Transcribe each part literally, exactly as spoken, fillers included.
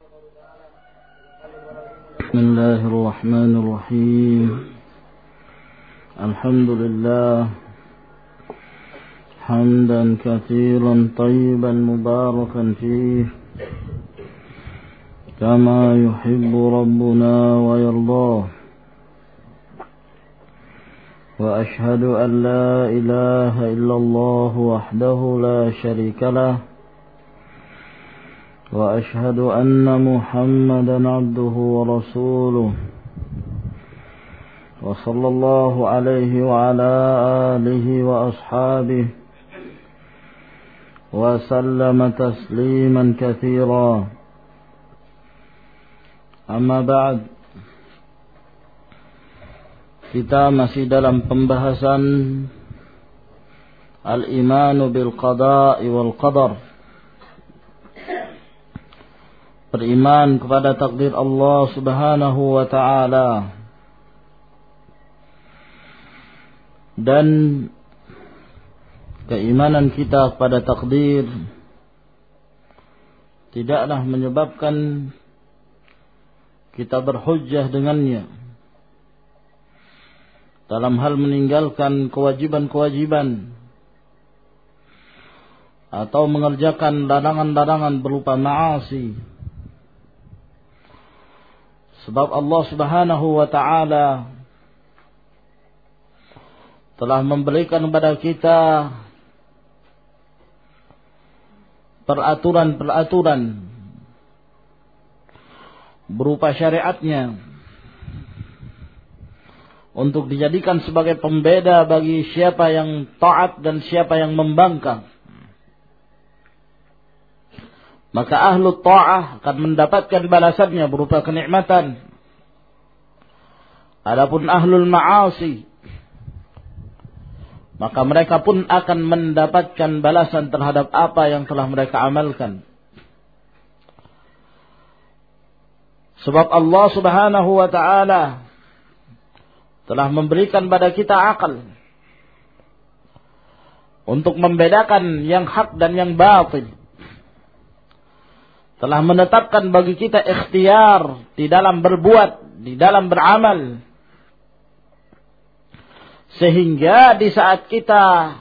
بسم الله الرحمن الرحيم. الحمد لله حمدا كثيرا طيبا مباركا فيه كما يحب ربنا ويرضاه، وأشهد أن لا إله إلا الله وحده لا شريك له، وأشهد أن محمدا عبده ورسوله، وصلى الله عليه وعلى آله وأصحابه وسلم تسليما كثيرا. Amma ba'd, kita masih dalam pembahasan al-imanu bil qada'i wal qadar, beriman kepada takdir Allah Subhanahu wa ta'ala, dan keimanan kita pada takdir tidaklah menyebabkan kita berhujjah dengannya dalam hal meninggalkan kewajiban-kewajiban atau mengerjakan larangan-larangan berupa ma'asi. Sebab Allah Subhanahu wa ta'ala telah memberikan kepada kita peraturan-peraturan berupa syariatnya untuk dijadikan sebagai pembeda bagi siapa yang taat dan siapa yang membangkang. Maka ahlu ta'ah akan mendapatkan balasannya berupa kenikmatan. Adapun ahlul ma'asi, maka mereka pun akan mendapatkan balasan terhadap apa yang telah mereka amalkan. Sebab Allah Subhanahu wa ta'ala telah memberikan pada kita akal untuk membedakan yang hak dan yang batil. Telah menetapkan bagi kita ikhtiar di dalam berbuat, di dalam beramal. Sehingga di saat kita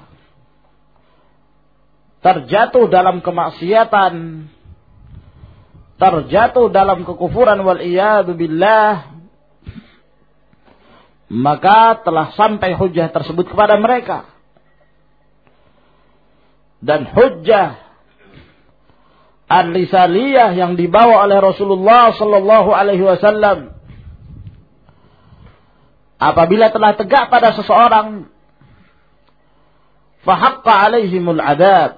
terjatuh dalam kemaksiatan, terjatuh dalam kekufuran wal iyadu billah, maka telah sampai hujjah tersebut kepada mereka. Dan hujjah al-risaliyah yang dibawa oleh Rasulullah sallallahu alaihi wasallam apabila telah tegak pada seseorang, fahaqqa alaihimul adab,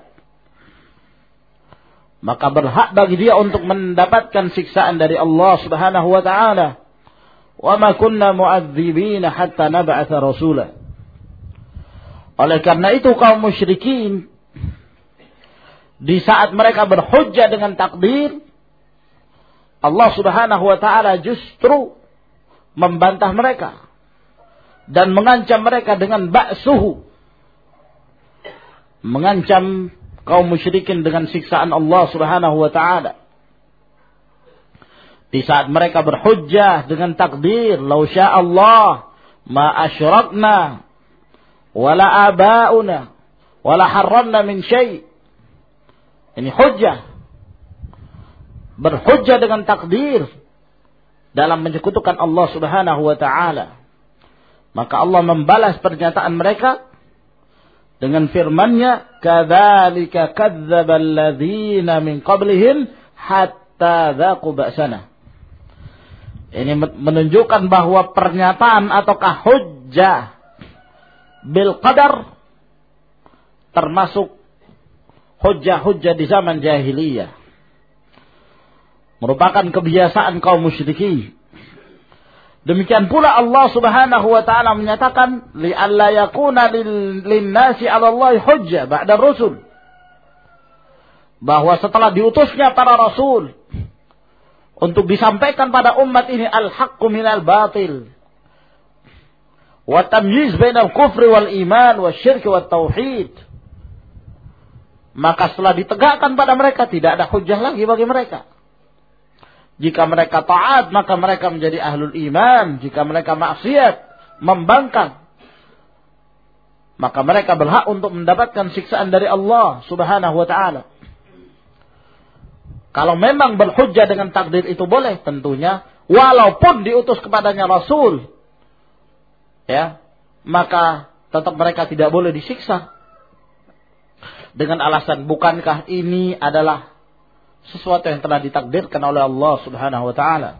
maka berhak bagi dia untuk mendapatkan siksaan dari Allah Subhanahu wa ta'ala. Wa ma kunna mu'adzibina hatta nab'atha rasula. Oleh karena itu kaum musyrikin di saat mereka berhujjah dengan takdir, Allah Subhanahu wa ta'ala justru membantah mereka dan mengancam mereka dengan ba'suhu, mengancam kaum musyrikin dengan siksaan Allah Subhanahu wa ta'ala. Di saat mereka berhujjah dengan takdir, "Lau sya'allah ma asyrakna wala aba'una wala harramna min syai'." Ini hujjah. Berhujjah dengan takdir dalam menyekutukan Allah Subhanahu wa ta'ala. Maka Allah membalas pernyataan mereka dengan firman-Nya, "Kadzalika kadzdzabal ladzina min qablihim hatta dzaqu ba'sana." Ini menunjukkan bahwa pernyataan ataukah hujjah bil qadar termasuk hujjah-hujjah di zaman jahiliyah, merupakan kebiasaan kaum musyrikin. Demikian pula Allah Subhanahu wa ta'ala menyatakan, li'alla yakuna lin-nasi 'ala Allahi hujjah ba'da rusul, bahwa setelah diutusnya para rasul untuk disampaikan pada umat ini al-haqqu minal batil wa tamyiz bainal kufri wal iman wasyirki wat tauhid, maka setelah ditegakkan pada mereka tidak ada hujjah lagi bagi mereka. Jika mereka taat, maka mereka menjadi ahlul iman. Jika mereka maksiat, membangkang, maka mereka berhak untuk mendapatkan siksaan dari Allah subhanahu wa ta'ala. Kalau memang berhujjah dengan takdir itu boleh, tentunya. Walaupun diutus kepadanya Rasul, ya, maka tetap mereka tidak boleh disiksa. Dengan alasan, bukankah ini adalah sesuatu yang telah ditakdirkan oleh Allah subhanahu wa ta'ala.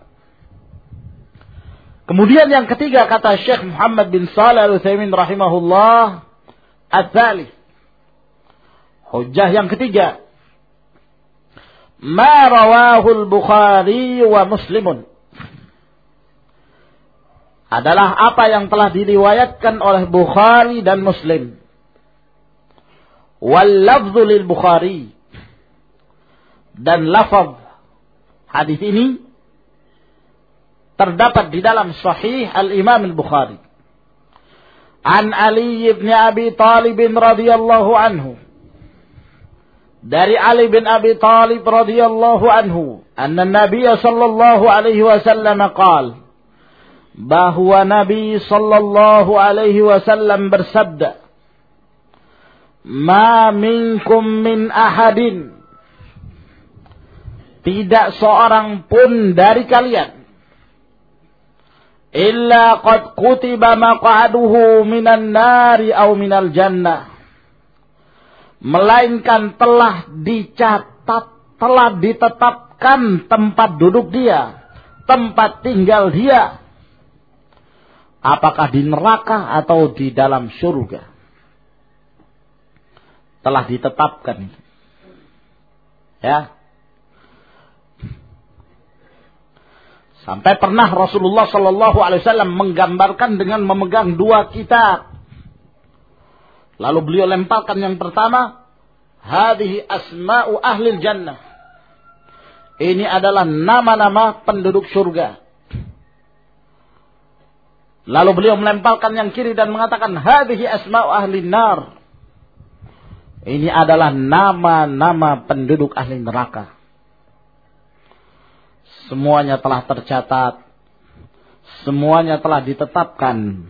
Kemudian yang ketiga, kata Syekh Muhammad bin Shalih Al-Utsaimin rahimahullah, ats-tsalits, hujjah yang ketiga, ma rawahu al-Bukhari wa Muslimun, adalah apa yang telah diriwayatkan oleh Bukhari dan Muslim. Wal lafdhu lil Bukhari, dan lafaz hadis ini terdapat di dalam Sahih Al-Imam Al-Bukhari. An Ali bin Abi Talib radhiyallahu anhu, dari Ali bin Abi Talib radhiyallahu anhu, anna Nabi sallallahu alaihi wasallam qaal, bahwa Nabi sallallahu alaihi wasallam bersabda, ma minkum min ahadin, tidak seorang pun dari kalian, illa qad kutiba maq'aduhu minan nari aw minal jannah, melainkan telah dicatat, telah ditetapkan tempat duduk dia, tempat tinggal dia, apakah di neraka atau di dalam surga. Telah ditetapkan. Ya. Sampai pernah Rasulullah sallallahu alaihi wasallam menggambarkan dengan memegang dua kitab. Lalu beliau lemparkan yang pertama, hadhihi asma'u ahlil jannah. Ini adalah nama-nama penduduk surga. Lalu beliau melemparkan yang kiri dan mengatakan, hadhihi asma'u ahlin nar. Ini adalah nama-nama penduduk ahli neraka. Semuanya telah tercatat. Semuanya telah ditetapkan.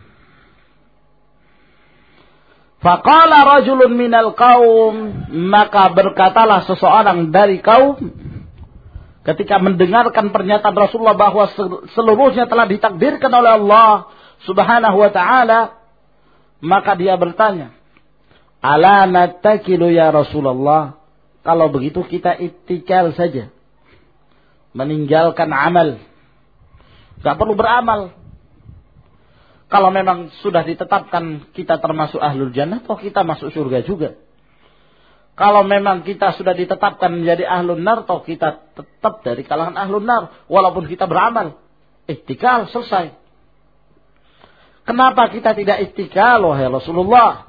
Faqala rajulun minal qaum, maka berkatalah seseorang dari kaum ketika mendengarkan pernyataan Rasulullah bahwa seluruhnya telah ditakdirkan oleh Allah subhanahu wa ta'ala, maka dia bertanya, ala natakilu ya Rasulullah, kalau begitu kita ittikal saja, meninggalkan amal, gak perlu beramal. Kalau memang sudah ditetapkan kita termasuk ahlul jannah, toh kita masuk surga juga. Kalau memang kita sudah ditetapkan menjadi ahlun nar, toh kita tetap dari kalangan ahlun nar, walaupun kita beramal. Ittikal, selesai. Kenapa kita tidak ittikal, wahai Rasulullah?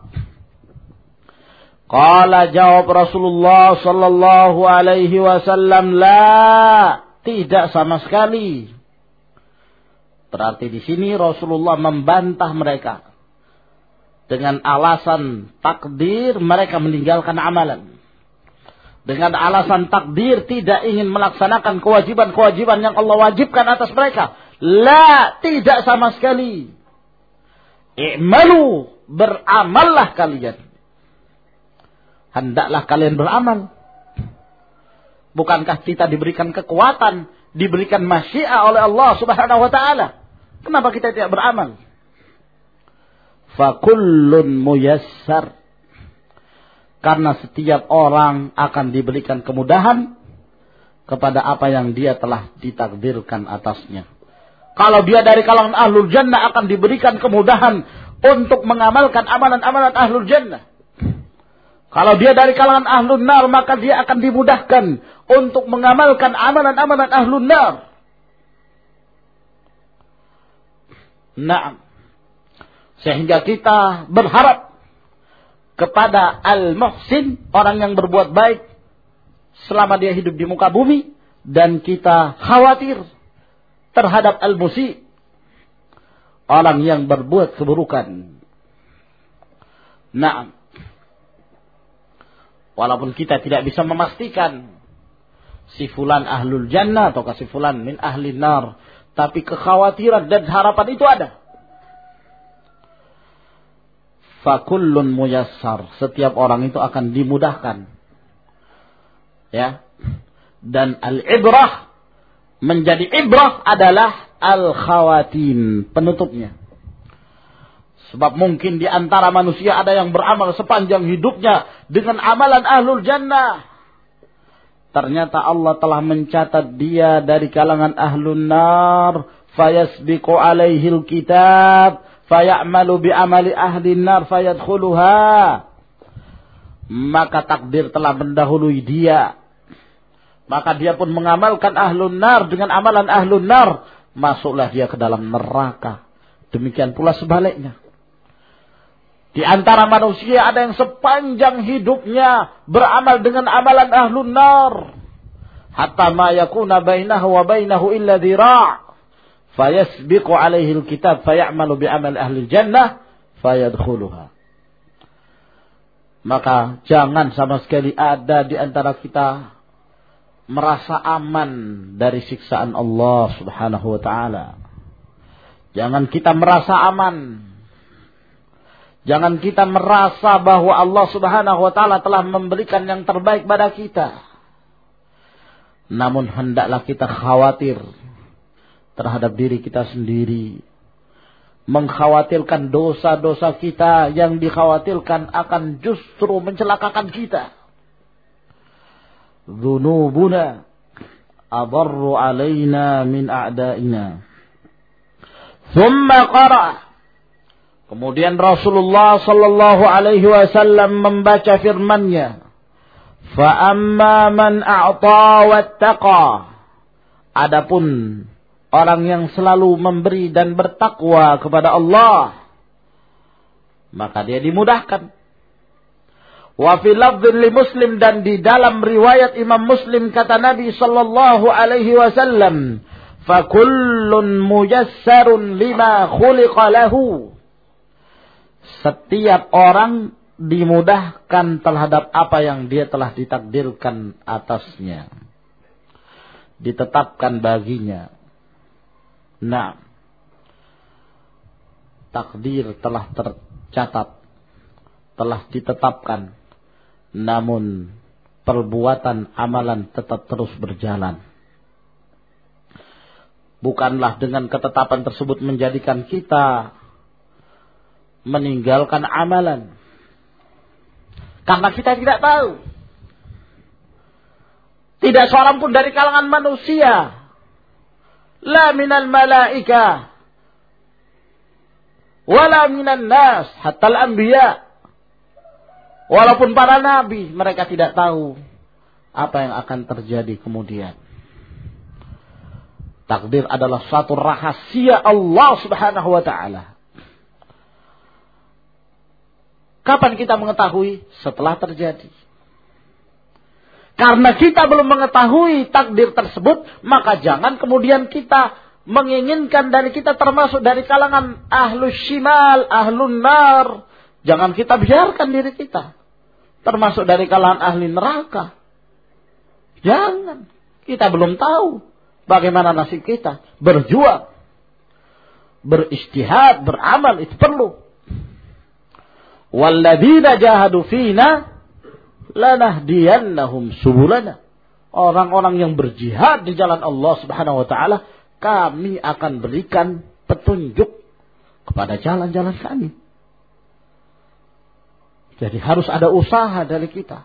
Qala, jawab Rasulullah sallallahu alaihi wasallam, la, tidak sama sekali. Berarti di sini Rasulullah membantah mereka dengan alasan takdir mereka meninggalkan amalan. Dengan alasan takdir tidak ingin melaksanakan kewajiban-kewajiban yang Allah wajibkan atas mereka. La, tidak sama sekali. I'malu, beramallah kalian. Hendaklah kalian beramal. Bukankah kita diberikan kekuatan, diberikan masyiah oleh Allah subhanahu wa ta'ala? Kenapa kita tidak beramal? Fakullun muyassar. Karena setiap orang akan diberikan kemudahan kepada apa yang dia telah ditakdirkan atasnya. Kalau dia dari kalangan ahlul jannah, akan diberikan kemudahan untuk mengamalkan amalan-amalan ahlul jannah. Kalau dia dari kalangan ahlun nar, maka dia akan dimudahkan untuk mengamalkan amalan-amalan ahlun nar. Naam. Sehingga kita berharap kepada al-muhsin, orang yang berbuat baik selama dia hidup di muka bumi, dan kita khawatir terhadap al-musi, orang yang berbuat keburukan. Naam. Walaupun kita tidak bisa memastikan si fulan ahlul jannah atau si fulan min ahli nar, tapi kekhawatiran dan harapan itu ada. Fakullun muyassar, setiap orang itu akan dimudahkan. Ya. Dan al-ibrah, menjadi ibrah adalah al-khawatim, penutupnya. Sebab mungkin di antara manusia ada yang beramal sepanjang hidupnya dengan amalan ahlul jannah. Ternyata Allah telah mencatat dia dari kalangan ahlun nar. Fayasbiqu alaihil kitab. Fayamalu bi'amali ahlin nar fayadkhuluha. Maka takdir telah mendahului dia. Maka dia pun mengamalkan ahlun nar dengan amalan ahlun nar. Masuklah dia ke dalam neraka. Demikian pula sebaliknya. Di antara manusia ada yang sepanjang hidupnya beramal dengan amalan ahlun nar. Hatta ma yakuna bainahu wa bainahu illa dhira'. Fayasbiqu alaihi alkitab fayamalu bi'amal ahli jannah fayadkhuluha. Maka jangan sama sekali ada di antara kita merasa aman dari siksaan Allah Subhanahu wa taala. Jangan kita merasa aman. Jangan kita merasa bahwa Allah Subhanahu wa taala telah memberikan yang terbaik pada kita. Namun hendaklah kita khawatir terhadap diri kita sendiri. Mengkhawatirkan dosa-dosa kita yang dikhawatirkan akan justru mencelakakan kita. Dzunubuna adarru alaina min a'daina. Thumma qara'a. Kemudian Rasulullah sallallahu alaihi wasallam membaca firman-Nya. Fa amma man a'ta wattaqa. Adapun orang yang selalu memberi dan bertakwa kepada Allah, maka dia dimudahkan. Wa fi lafdhin li Muslim, dan di dalam riwayat Imam Muslim kata Nabi sallallahu alaihi wasallam, fa kullun mujassarun lima khuliqa lahu. Setiap orang dimudahkan terhadap apa yang dia telah ditakdirkan atasnya, ditetapkan baginya. Nah, takdir telah tercatat, telah ditetapkan, namun perbuatan amalan tetap terus berjalan. Bukanlah dengan ketetapan tersebut menjadikan kita meninggalkan amalan, karena kita tidak tahu. Tidak seorang pun dari kalangan manusia, la minal malaika wala minan nas, hatta al-anbiya, walaupun para nabi, mereka tidak tahu apa yang akan terjadi kemudian. Takdir adalah suatu rahasia Allah Subhanahu wa taala. Kapan kita mengetahui? Setelah terjadi. Karena kita belum mengetahui takdir tersebut, maka jangan kemudian kita menginginkan dari kita termasuk dari kalangan ahlus shimal, ahlun nar. Jangan kita biarkan diri kita termasuk dari kalangan ahli neraka. Jangan. Kita belum tahu bagaimana nasib kita. Berjuang, beristihad, beramal, itu perlu. Walladzina jahadu fina lanahdiyannahum subulana. Orang-orang yang berjihad di jalan Allah Subhanahu wa taala, kami akan berikan petunjuk kepada jalan-jalan kami. Jadi harus ada usaha dari kita,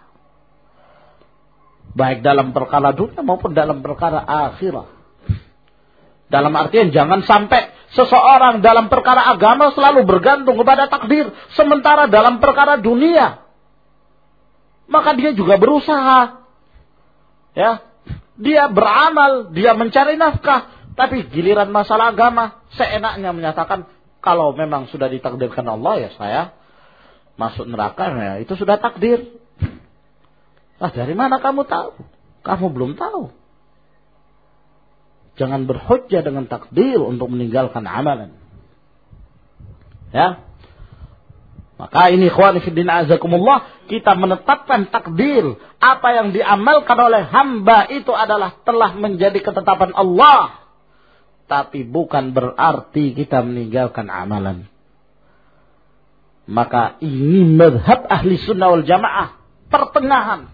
baik dalam perkara dunia maupun dalam perkara akhirat. Dalam artian jangan sampai seseorang dalam perkara agama selalu bergantung kepada takdir, sementara dalam perkara dunia maka dia juga berusaha, ya, dia beramal, dia mencari nafkah, tapi giliran masalah agama seenaknya menyatakan kalau memang sudah ditakdirkan Allah, ya saya masuk neraka, ya itu sudah takdir. Nah, dari mana kamu tahu? Kamu belum tahu. Jangan berhujjah dengan takdir untuk meninggalkan amalan. Ya. Maka ini ikhwani fiddin azakumullah, kita menetapkan takdir. Apa yang diamalkan oleh hamba itu adalah telah menjadi ketetapan Allah. Tapi bukan berarti kita meninggalkan amalan. Maka ini mazhab ahli sunnah wal jamaah. Pertengahan.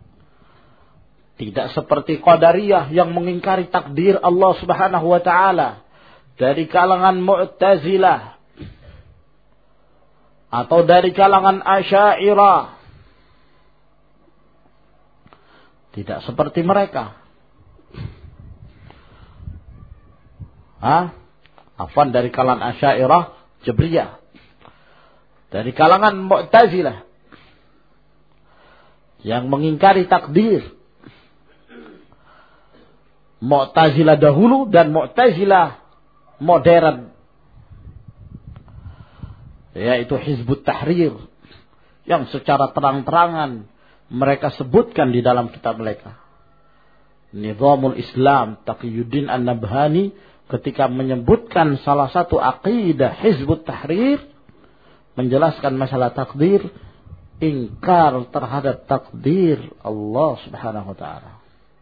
Tidak seperti Qadariyah yang mengingkari takdir Allah subhanahu wa ta'ala. Dari kalangan Mu'tazilah. Atau dari kalangan Asy'ariyah. Tidak seperti mereka. Hah? Afwan, dari kalangan Asy'ariyah, Jabriyah. Dari kalangan Mu'tazilah. Yang mengingkari takdir. Mu'tazilah dahulu dan Mu'tazilah modern. Yaitu Hizbut Tahrir. Yang secara terang-terangan mereka sebutkan di dalam kitab mereka. Nizamul Islam Taqiyuddin An-Nabhani ketika menyebutkan salah satu aqidah Hizbut Tahrir, menjelaskan masalah takdir, ingkar terhadap takdir Allah subhanahu wa ta'ala.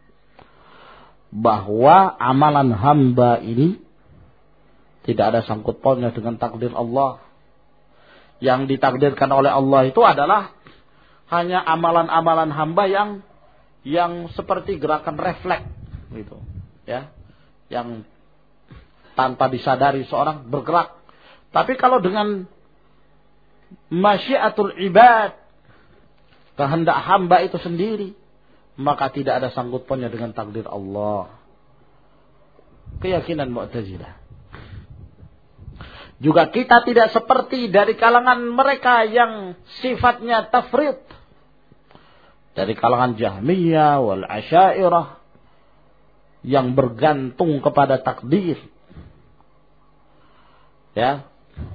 Bahwa amalan hamba ini tidak ada sangkut pautnya dengan takdir Allah. Yang ditakdirkan oleh Allah itu adalah hanya amalan-amalan hamba yang yang seperti gerakan refleks gitu, ya. Yang tanpa disadari seorang bergerak. Tapi kalau dengan masyiatul ibad, kehendak hamba itu sendiri, maka tidak ada sangkut pautnya dengan takdir Allah. Keyakinan Mu'tazilah. Juga kita tidak seperti dari kalangan mereka yang sifatnya tafrid. Dari kalangan Jahmiyah wal Asy'ariyah yang bergantung kepada takdir. Ya.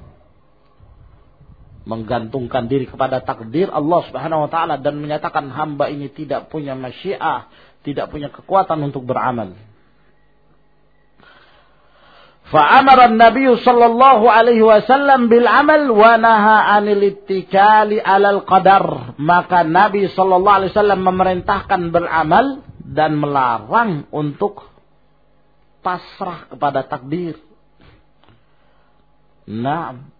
Menggantungkan diri kepada takdir Allah subhanahu wa ta'ala dan menyatakan hamba ini tidak punya masyiah, tidak punya kekuatan untuk beramal. Fa'amara an-nabiy sallallahu alaihi wasallam bil amal wa naha 'anil ittikali 'alal qadar. Maka Nabi sallallahu alaihi wasallam memerintahkan beramal dan melarang untuk pasrah kepada takdir. Naam.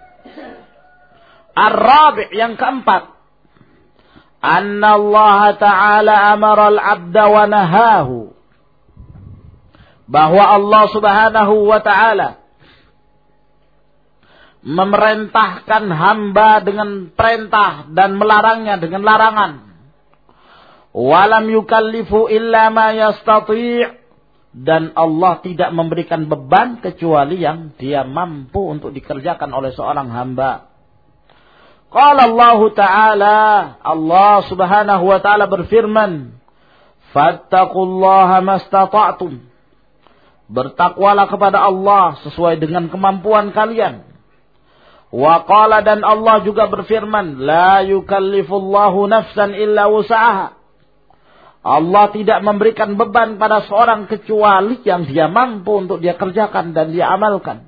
Ar-rabi' yang keempat, anna Allah Ta'ala amara al-'abda wa nahahu, bahwa Allah Subhanahu wa Ta'ala memerintahkan hamba dengan perintah dan melarangnya dengan larangan. Walam yukallifu illa ma yastati', dan Allah tidak memberikan beban kecuali yang Dia mampu untuk dikerjakan oleh seorang hamba. Qala Allah Ta'ala, Allah Subhanahu wa Ta'ala berfirman, fattaqullaha mastata'tum, bertakwalah kepada Allah sesuai dengan kemampuan kalian. Wa qala, dan Allah juga berfirman, la yukallifullahu nafsan illa wus'aha, Allah tidak memberikan beban pada seorang kecuali yang dia mampu untuk dia kerjakan dan dia amalkan.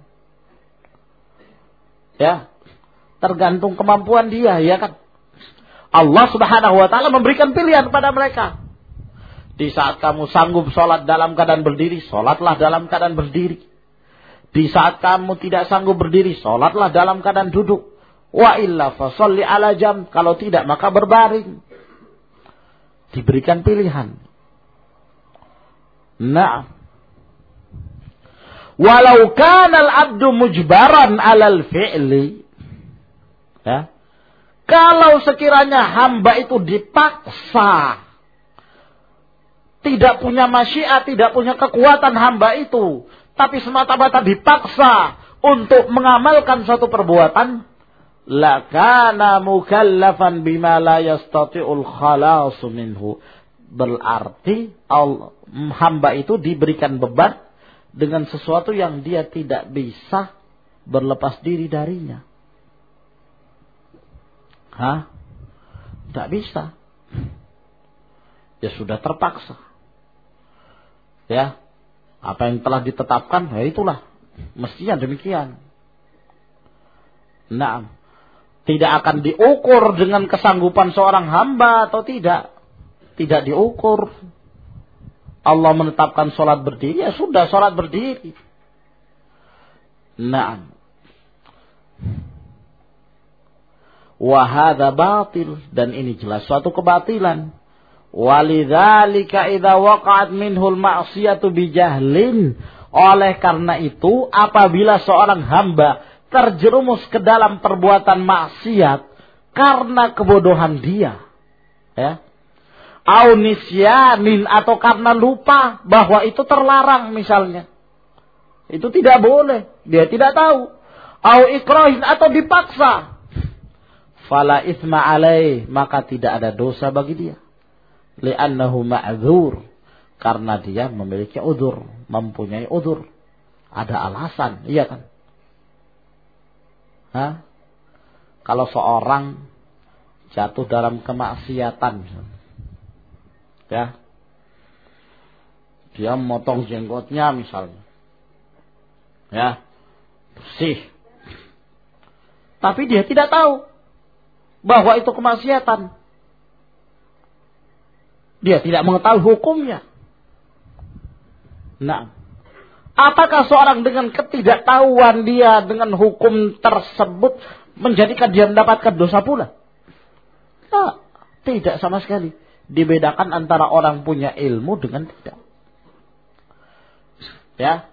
Ya, tergantung kemampuan dia, ya kan. Allah Subhanahu wa Ta'ala memberikan pilihan kepada mereka. Di saat kamu sanggup sholat dalam keadaan berdiri, sholatlah dalam keadaan berdiri. Di saat kamu tidak sanggup berdiri, sholatlah dalam keadaan duduk. Wa illa fasalli ala jam, kalau tidak maka berbaring. Diberikan pilihan. Nah, walau kana al-'abdu mujbaran 'alal fi'li, ya, kalau sekiranya hamba itu dipaksa, tidak punya masyiat, tidak punya kekuatan hamba itu, tapi semata-mata dipaksa untuk mengamalkan suatu perbuatan, lakana mukallafan bima la yastati'ul khalasu minhu, berarti Allah, hamba itu diberikan beban dengan sesuatu yang dia tidak bisa berlepas diri darinya. Hah? Tidak bisa. Ya sudah terpaksa. Ya, apa yang telah ditetapkan, ya itulah, mestinya demikian. Naam. Tidak akan diukur dengan kesanggupan seorang hamba atau tidak. Tidak diukur. Allah menetapkan sholat berdiri, ya sudah sholat berdiri. Naam. Wahada batil, dan ini jelas suatu kebatilan. Walidzalika idza waqa'at minhul ma'siyatu bijahlin. Oleh karena itu, apabila seorang hamba terjerumus ke dalam perbuatan maksiat karena kebodohan dia, ya, au nisyanin, atau karena lupa bahwa itu terlarang misalnya, itu tidak boleh, dia tidak tahu, au ikrahin, atau dipaksa, fala itsma alaih, maka tidak ada dosa bagi dia, li'annahu ma'dzur, karena dia memiliki udzur, mempunyai udzur, ada alasan, iya kan? Hah? Kalau seorang jatuh dalam kemaksiatan, ya, dia memotong jenggotnya misalnya, ya, bersih, tapi dia tidak tahu bahwa itu kemaksiatan, dia tidak mengetahui hukumnya. Nah, apakah seorang dengan ketidaktahuan dia dengan hukum tersebut menjadikan dia mendapatkan dosa pula? Nah, tidak sama sekali. Dibedakan antara orang punya ilmu dengan tidak. Ya.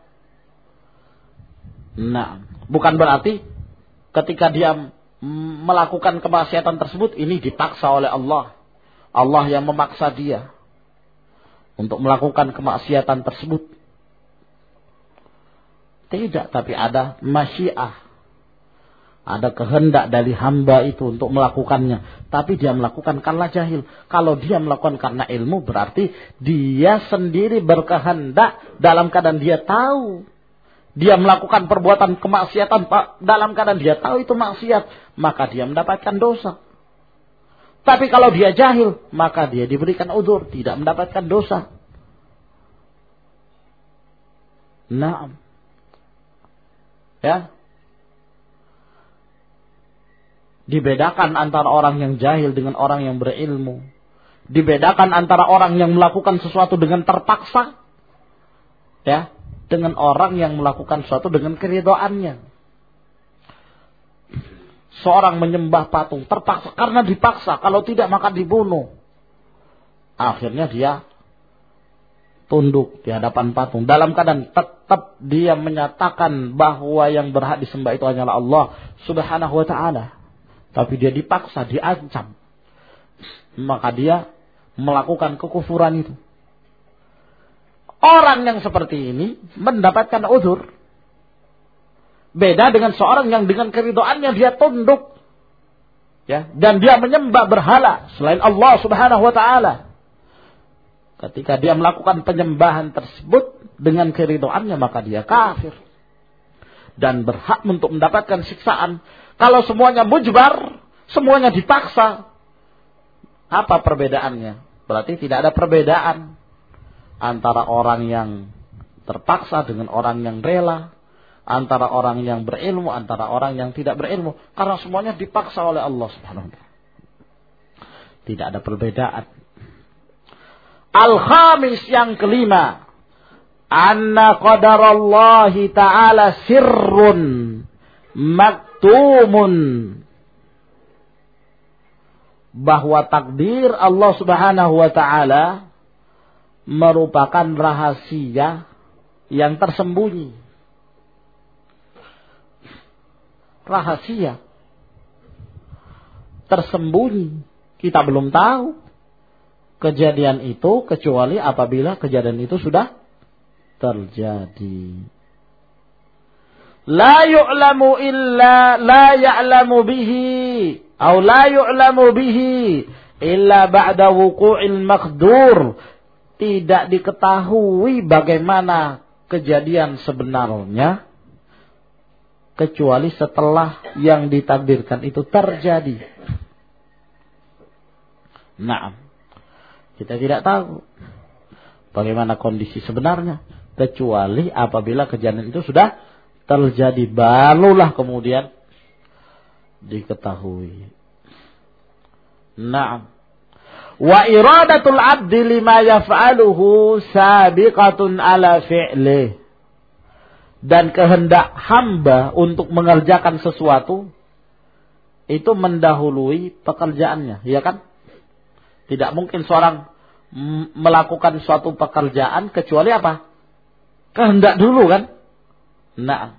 Nah, bukan berarti ketika dia melakukan kemaksiatan tersebut ini dipaksa oleh Allah. Allah yang memaksa dia untuk melakukan kemaksiatan tersebut. Tidak, tapi ada masyiah. Ada kehendak dari hamba itu untuk melakukannya. Tapi dia melakukan karena jahil. Kalau dia melakukan karena ilmu, berarti dia sendiri berkehendak dalam keadaan dia tahu. Dia melakukan perbuatan kemaksiatan dalam keadaan dia tahu itu maksiat. Maka dia mendapatkan dosa. Tapi kalau dia jahil, maka dia diberikan udzur, tidak mendapatkan dosa. Naam. Ya. Dibedakan antara orang yang jahil dengan orang yang berilmu. Dibedakan antara orang yang melakukan sesuatu dengan terpaksa, ya, dengan orang yang melakukan sesuatu dengan keridhaannya. Seorang menyembah patung terpaksa karena dipaksa, kalau tidak maka dibunuh. Akhirnya dia tunduk di hadapan patung dalam keadaan tetap dia menyatakan bahwa yang berhak disembah itu hanyalah Allah Subhanahu wa taala. Tapi dia dipaksa, diancam. Maka dia melakukan kekufuran itu. Orang yang seperti ini mendapatkan udzur. Beda dengan seorang yang dengan keridhaannya dia tunduk, ya, dan dia menyembah berhala selain Allah Subhanahu wa taala. Ketika dia melakukan penyembahan tersebut dengan keridhaannya, maka dia kafir dan berhak untuk mendapatkan siksaan. Kalau semuanya mujbar, semuanya dipaksa, apa perbedaannya? Berarti tidak ada perbedaan antara orang yang terpaksa dengan orang yang rela, antara orang yang berilmu, antara orang yang tidak berilmu, karena semuanya dipaksa oleh Allah Subhanahu wa taala. Tidak ada perbedaan. Al-khamis, yang kelima, anna qadarallahi ta'ala sirrun maktumun, bahwa takdir Allah Subhanahu wa taala merupakan rahasia yang tersembunyi. Rahasia tersembunyi, kita belum tahu kejadian itu kecuali apabila kejadian itu sudah terjadi. La yu'lamu illa la ya'lamu bihi atau la yu'lamu bihi illa ba'da wuqu'il maqdur. Tidak diketahui bagaimana kejadian sebenarnya kecuali setelah yang ditakdirkan itu terjadi. Nah, kita tidak tahu bagaimana kondisi sebenarnya kecuali apabila kejadian itu sudah terjadi, barulah kemudian diketahui. Naam. Wa iradatul abdi lima yaf'aluhu sabiqatun ala fi'lih. Dan kehendak hamba untuk mengerjakan sesuatu itu mendahului pekerjaannya, ya kan? Tidak mungkin seorang melakukan suatu pekerjaan kecuali apa? Kehendak dulu kan? Nah,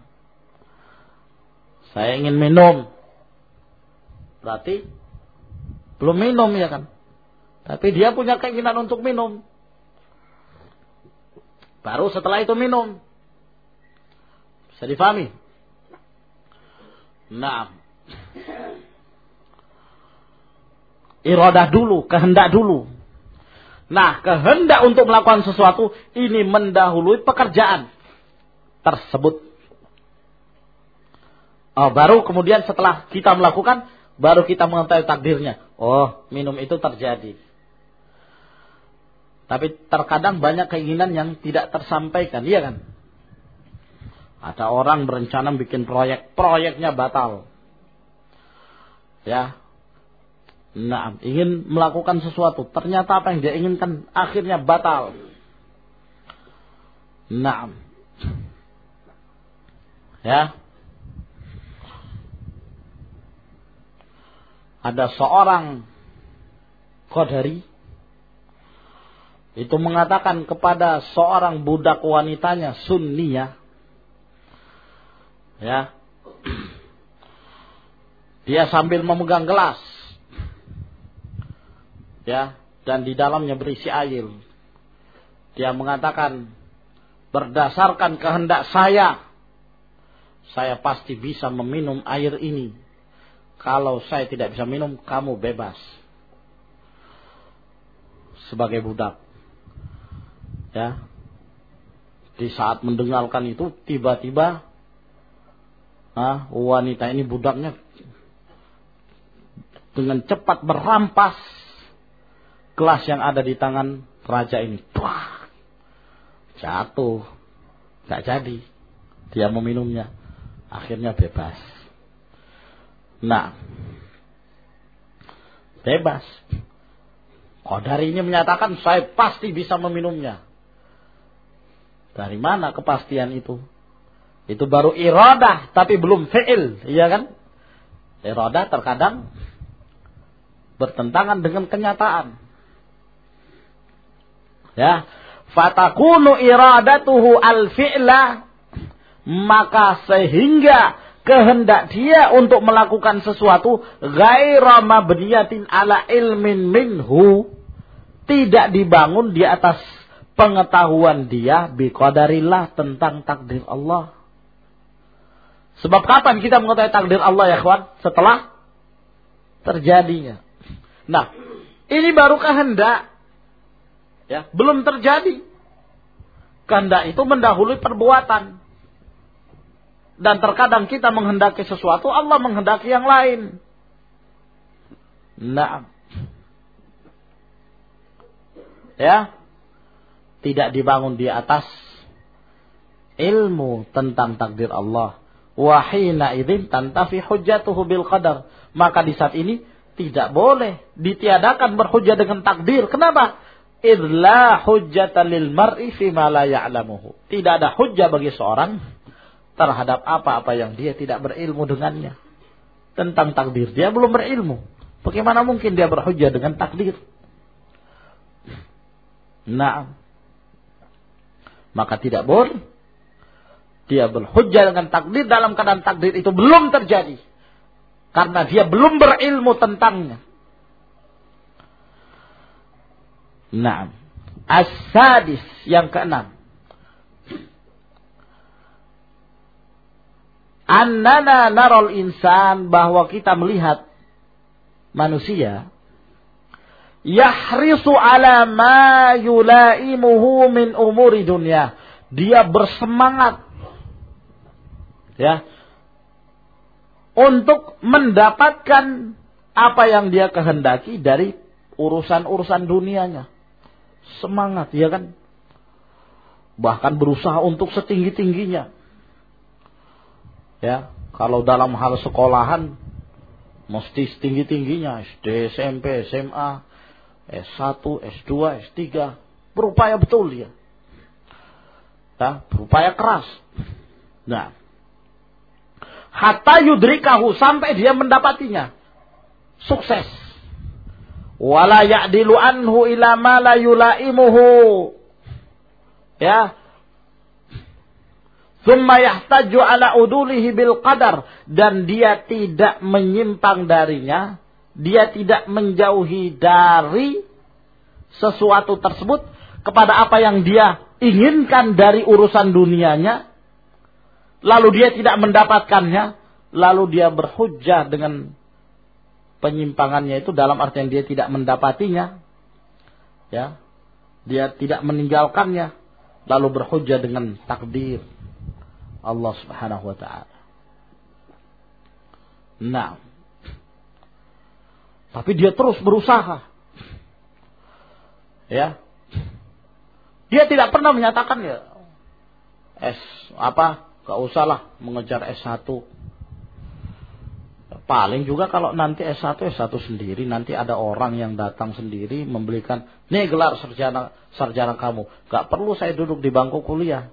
saya ingin minum. Berarti belum minum, ya kan? Tapi dia punya keinginan untuk minum. Baru setelah itu minum. Bisa difahami? Nah, iradah dulu, kehendak dulu. Nah, kehendak untuk melakukan sesuatu ini mendahului pekerjaan tersebut. Oh, baru kemudian setelah kita melakukan, baru kita mengetahui takdirnya. Oh, minum itu terjadi. Tapi terkadang banyak keinginan yang tidak tersampaikan, iya kan? Ada orang berencana bikin proyek, proyeknya batal. Ya. Nah, ingin melakukan sesuatu, ternyata apa yang dia inginkan akhirnya batal. Nah. Ya. Ada seorang Qadari itu mengatakan kepada seorang budak wanitanya Sunniyah, ya, dia sambil memegang gelas, ya, dan di dalamnya berisi air. Dia mengatakan, berdasarkan kehendak saya, saya pasti bisa meminum air ini. Kalau saya tidak bisa minum, kamu bebas. Sebagai budak. Ya. Di saat mendengarkan itu, tiba-tiba ah, wanita ini, budaknya dengan cepat merampas gelas yang ada di tangan raja ini. Wah, jatuh. Gak jadi. Dia meminumnya. Akhirnya bebas. Nah, bebas. Qadari ini menyatakan, saya pasti bisa meminumnya. Dari mana kepastian itu? Itu baru iradah, tapi belum fi'il, iya kan? Iradah terkadang bertentangan dengan kenyataan. Ya, fatakunu iradatuhu al-fi'la, maka sehingga kehendak dia untuk melakukan sesuatu ghaira mabniyatin ala ilmin minhu, tidak dibangun di atas pengetahuan dia biqadarillah, tentang takdir Allah. Sebab kapan kita mengetahui takdir Allah, ya kawan? Setelah terjadinya. Nah, ini baru kehendak, ya, belum terjadi. Kehendak itu mendahului perbuatan. Dan terkadang kita menghendaki sesuatu, Allah menghendaki yang lain. Nah, ya, tidak dibangun di atas ilmu tentang takdir Allah. Wahina idzin tantafi hujjatuhu bil qadar. Maka di saat ini tidak boleh ditiadakan berhujjah dengan takdir. Kenapa? Idla hujjata lil mar'i fima la ya'lamuhu. Tidak ada hujjah bagi seorang terhadap apa-apa yang dia tidak berilmu dengannya. Tentang takdir, dia belum berilmu. Bagaimana mungkin dia berhujjah dengan takdir? Nah, maka tidak boleh dia berhujjah dengan takdir dalam keadaan takdir itu belum terjadi. Karena dia belum berilmu tentangnya. Nah, as-sadis, yang keenam. Annana naral insan, bahwa kita melihat manusia yahrisu ala ma yulaimuhu min umuri dunia. Dia bersemangat, ya, untuk mendapatkan apa yang dia kehendaki dari urusan-urusan dunianya. Semangat, ya kan? Bahkan berusaha untuk setinggi-tingginya. Ya, kalau dalam hal sekolahan, Mesti setinggi-tingginya S D, S M P, S M A, S satu, S dua, S tiga. Berupaya betul dia. Ya, berupaya keras. Nah, hatta yudrikahu, sampai dia mendapatinya. Sukses. Wala ya'dilu anhu ila ma la yulaimuhu. Ya. Tsumma yahtaju ala udulihi bil qadar, dan dia tidak menyimpang darinya, dia tidak menjauhi dari sesuatu tersebut kepada apa yang dia inginkan dari urusan dunianya, lalu dia tidak mendapatkannya, lalu dia berhujjah dengan penyimpangannya itu dalam artian dia tidak mendapatinya, ya, dia tidak meninggalkannya, lalu berhujjah dengan takdir Allah Subhanahu wa ta'ala. Nah, tapi dia terus berusaha. Ya. Dia tidak pernah menyatakan ya S apa, enggak usahlah mengejar S satu. Paling juga kalau nanti S satu S satu sendiri, nanti ada orang yang datang sendiri membelikan, nih gelar sarjana sarjana kamu. Enggak perlu saya duduk di bangku kuliah.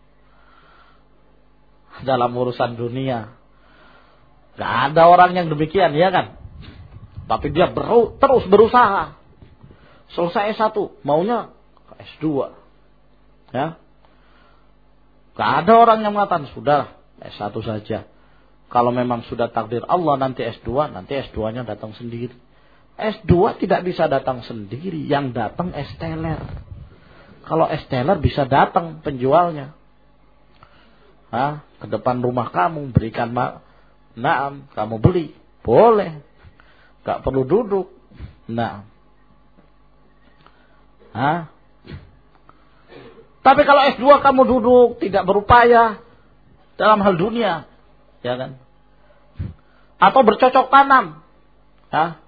Dalam urusan dunia gak ada orang yang demikian, ya kan? Tapi dia beru, terus berusaha. Selesai S satu, maunya S dua, ya. Gak ada orang yang mengatakan sudah S satu saja. Kalau memang sudah takdir Allah nanti S dua, nanti S dua-nya datang sendiri. S dua tidak bisa datang sendiri, yang datang S teler. Kalau S teler bisa datang penjualnya. Hah? Ke depan rumah kamu berikan ma- naam, kamu beli, boleh, gak perlu duduk. Nah, Hah? Tapi kalau S dua kamu duduk tidak berupaya dalam hal dunia, ya kan? Atau bercocok tanam, ya?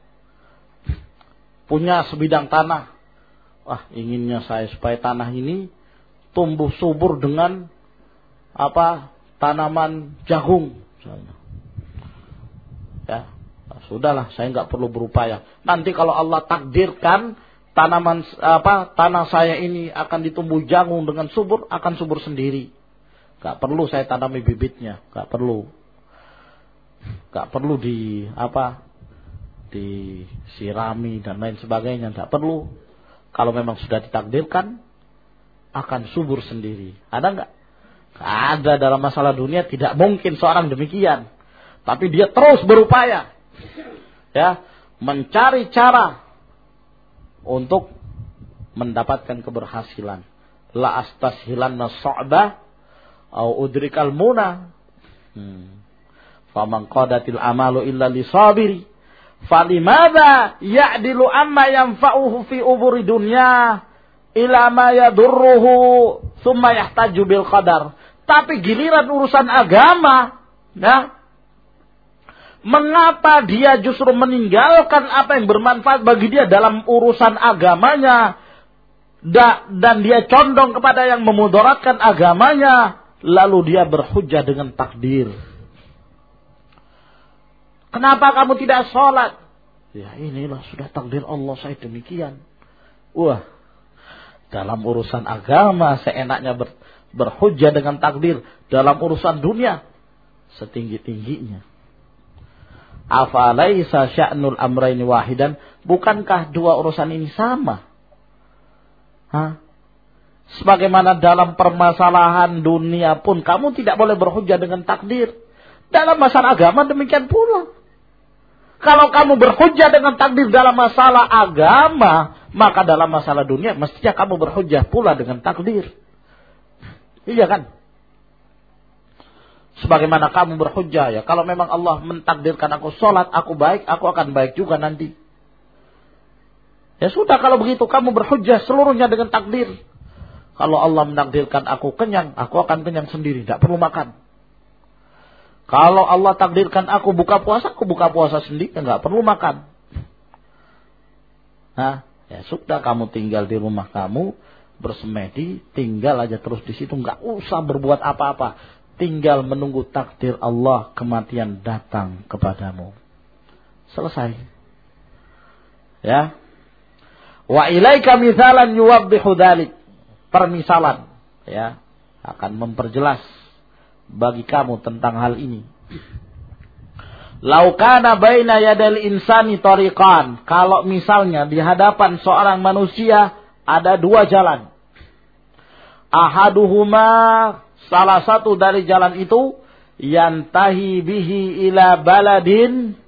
Punya sebidang tanah, wah inginnya saya supaya tanah ini tumbuh subur dengan apa, tanaman jagung misalnya. Ya, nah, sudahlah, saya nggak perlu berupaya. Nanti kalau Allah takdirkan tanaman apa tanah saya ini akan ditumbuh jagung dengan subur, akan subur sendiri. Nggak perlu saya tanami bibitnya, nggak perlu, nggak perlu di apa disirami dan lain sebagainya, nggak perlu. Kalau memang sudah ditakdirkan akan subur sendiri. Ada nggak? Ada. Dalam masalah dunia tidak mungkin seorang demikian. Tapi dia terus berupaya, ya, mencari cara untuk mendapatkan keberhasilan. La astashilanna sa'bah au udrikal muna. Hmm. Faman qadatil amalu illa lisabiri. Falimada ya'dilu amma yanfa'uhu fi umuri dunya ila ma yadurruhu thumma yahtaju bil qadar. Tapi giliran urusan agama, nah, mengapa dia justru meninggalkan apa yang bermanfaat bagi dia dalam urusan agamanya, dan dia condong kepada yang memudaratkan agamanya, lalu dia berhujjah dengan takdir. Kenapa kamu tidak sholat? Ya inilah sudah takdir Allah, saya demikian. Wah, dalam urusan agama seenaknya ber, berhujjah dengan takdir, dalam urusan dunia setinggi-tingginya. Afalaisa sya'nul amrayni wahidan? Bukankah dua urusan ini sama? Hah? Sebagaimana dalam permasalahan dunia pun kamu tidak boleh berhujjah dengan takdir, dalam masalah agama demikian pula. Kalau kamu berhujjah dengan takdir dalam masalah agama, maka dalam masalah dunia mestinya kamu berhujjah pula dengan takdir. Iya kan? Sebagaimana kamu berhujjah, ya, kalau memang Allah mentakdirkan aku sholat, aku baik, aku akan baik juga nanti. Ya sudah, kalau begitu kamu berhujjah seluruhnya dengan takdir. Kalau Allah mentakdirkan aku kenyang, aku akan kenyang sendiri, tidak perlu makan. Kalau Allah takdirkan aku buka puasa, aku buka puasa sendiri, tidak perlu makan. Nah, ya sudah, kamu tinggal di rumah kamu, bersemedi, tinggal aja terus di situ, nggak usah berbuat apa-apa. Tinggal menunggu takdir Allah, kematian datang kepadamu. Selesai. Ya. Wa ilaika mithalan yuwaddihu dzalik. Permisalan, ya, akan memperjelas bagi kamu tentang hal ini. Lau kana baina yadal insani tariqan. Kalau misalnya di hadapan seorang manusia ada dua jalan. Ahaduhuma, salah satu dari jalan itu, yantahi bihi ila baladin,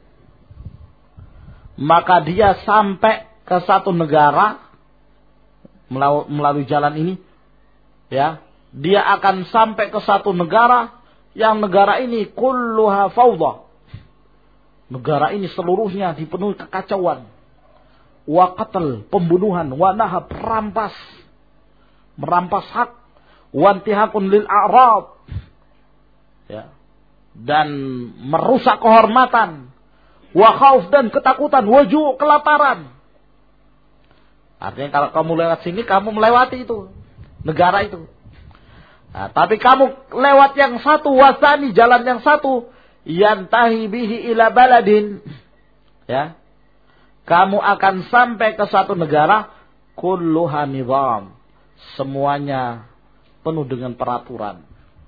maka dia sampai ke satu negara melalui jalan ini, ya, dia akan sampai ke satu negara yang negara ini kulluha fawda. Negara ini seluruhnya dipenuhi kekacauan, wa qatl, pembunuhan, wa nahab, perampas, merampas hak, wa intihakun lil a'rad, ya, dan merusak kehormatan, wa khauf, dan ketakutan, wa ju', kelaparan. Artinya kalau kamu lewat sini, kamu melewati itu, negara itu. Nah, tapi kamu lewat yang satu, wasani, jalan yang satu, yantahi bihi ila baladin, ya, kamu akan sampai ke satu negara, kulluha nizam, semuanya penuh dengan peraturan.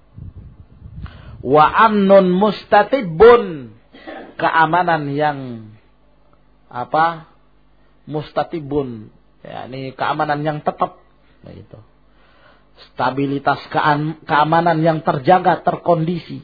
Wa amnun mustatibun, keamanan yang apa? Mustatibun, ya, ini keamanan yang tetap, nah, itu. Stabilitas keamanan yang terjaga, terkondisi.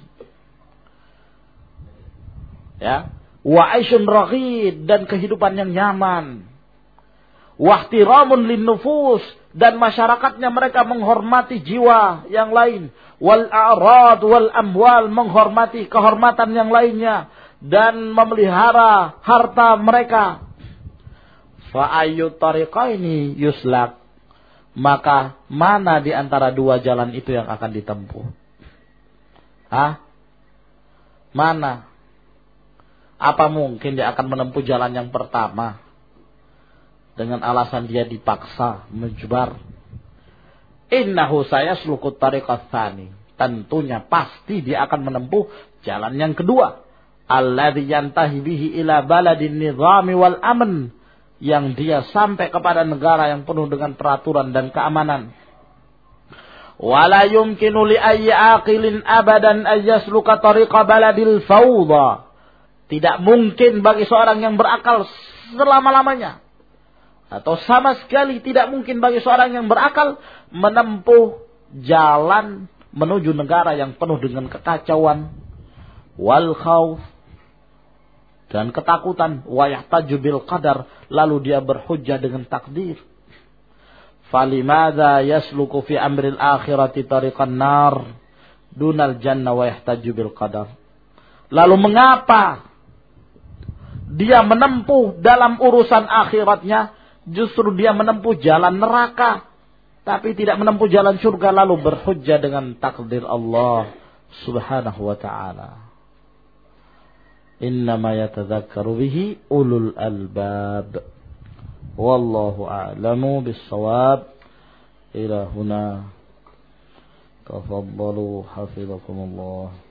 Ya, wa aisyun raghid, dan kehidupan yang nyaman. Wa ihtiramun lin nufus, dan masyarakatnya mereka menghormati jiwa yang lain. Wal a'rad wal amwal, menghormati kehormatan yang lainnya dan memelihara harta mereka. Fa ayyu tariqaini yuslak, maka mana di antara dua jalan itu yang akan ditempuh? Hah? Mana? Apa mungkin dia akan menempuh jalan yang pertama dengan alasan dia dipaksa, menjbar? Innahu sayaslukut tariqat tsani, tentunya pasti dia akan menempuh jalan yang kedua, alladzi yantahi bihi ila baladin nizami wal amn, yang dia sampai kepada negara yang penuh dengan peraturan dan keamanan. Wala yumkinu li ayyi aqilin abadan ayyasluka tariqa baladil fawda. Tidak mungkin bagi seorang yang berakal selama-lamanya, atau sama sekali tidak mungkin bagi seorang yang berakal menempuh jalan menuju negara yang penuh dengan kekacauan, wal khauf, dan ketakutan, wa yahtaju bil qadar, lalu dia berhujjah dengan takdir. Falimadza yasluku fi amril akhirati tariqan nar dunal jannah wa yahtaju bil qadar. Lalu mengapa dia menempuh dalam urusan akhiratnya, justru dia menempuh jalan neraka, tapi tidak menempuh jalan surga, lalu berhujjah dengan takdir Allah subhanahu wa ta'ala. Innama yatadzakkaru bihi ulul albab. Wallahu a'lamu bis-shawab. Ila huna tafaddalu hafizakumullah.